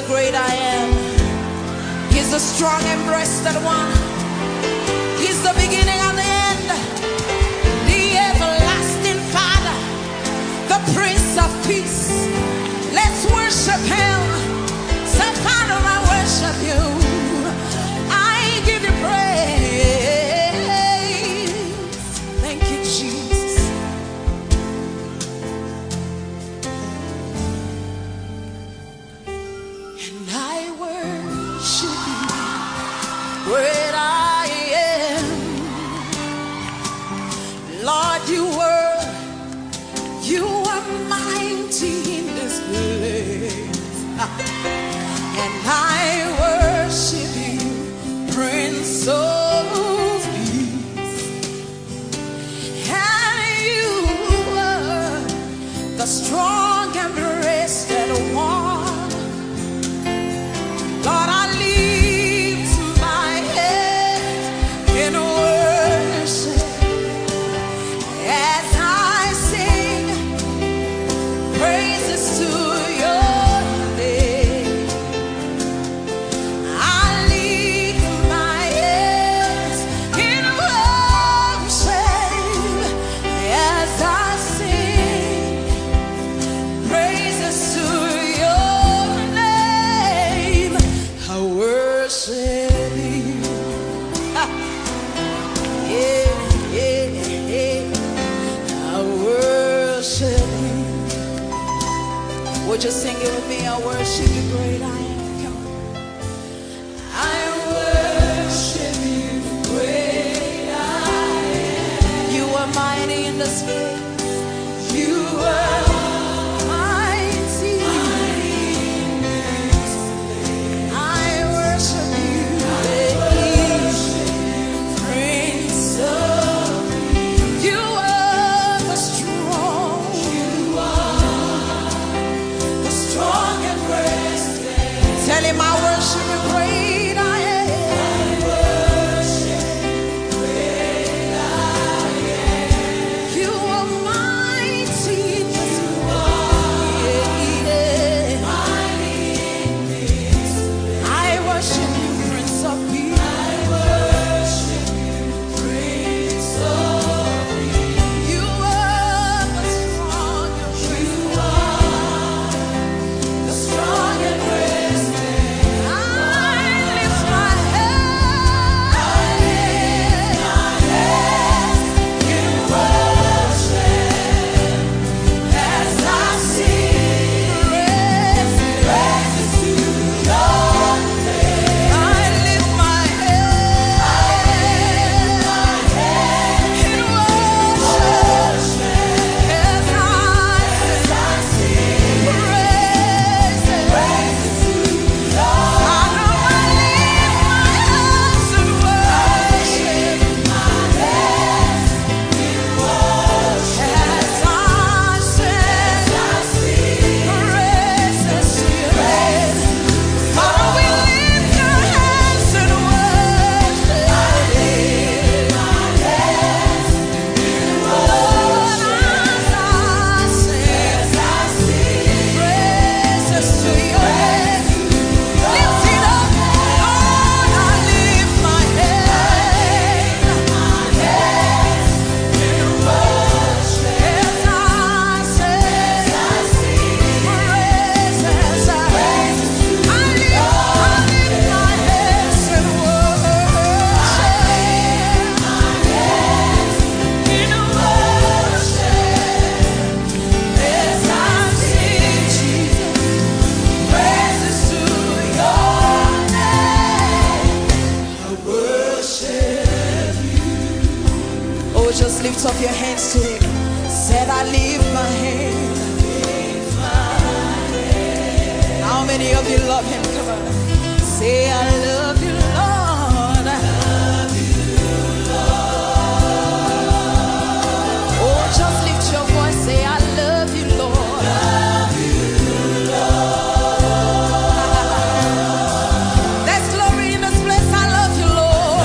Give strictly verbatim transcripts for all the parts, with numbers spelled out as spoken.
the great I am. He's the strong and breasted one. He's the beginning and the end, the everlasting Father, the Prince of Peace. Let's worship him. Say, Father, I worship you. I give you praise. Thank you, Jesus. And I worship you, great I am. Lord, you were, you are mighty in this place. And I worship you, Prince of Peace. And you are the strong and breasted one. Lord, I lift my head in worship as I sing praises to your name. I lift my head in worship as I sing praises to your name. I worship you. Ah, yeah, yeah, yeah. I worship you. Would you sing it with me? I worship you, great I am. Come on. I worship you, great I am. You are mighty in this place. You are mighty. I worship you, Prince of Peace. You are the strong, the strong and breasted. Tell him I worship you, great I am. You are mighty in this place. I worship you, Prince of Peace. You are the strong and the strong and breasted. I lift my head in worship as I sing praises to your name. I lift my head in worship as I sing praises to your name. I know I lift my hands in worship as I sing praises to your name. Father, we lift our hands in worship as I sing praises to your name. Lift it up, Lord, I lift my head in worship as I sing praises. I lift, I lift my hands in Oh, just lift up your hands to him. Said I lift my hand. How many of you love him? Come on. Say I love you, Lord. Oh, just lift your voice. Say I love you, Lord. There's glory in this place. I love you, Lord.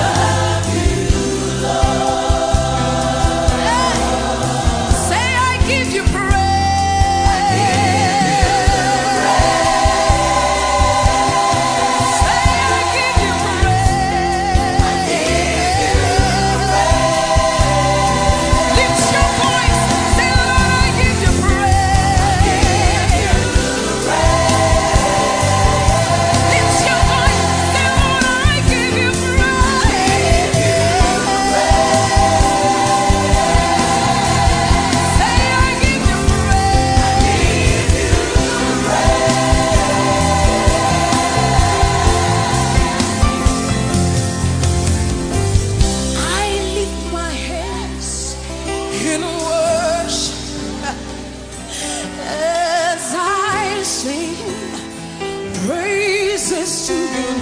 Hey. Say I give you praise. in worship as I sing praises to your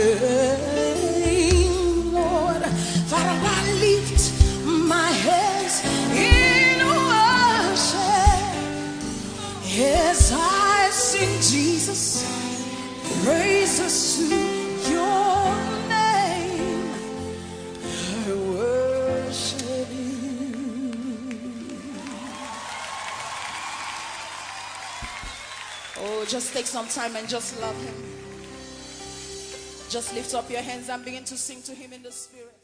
name, Lord. Father, I lift my hands in worship as I sing, Jesus, praises to your name. I worship you. Oh, just take some time and just love him. Just lift up your hands and begin to sing to him in the spirit.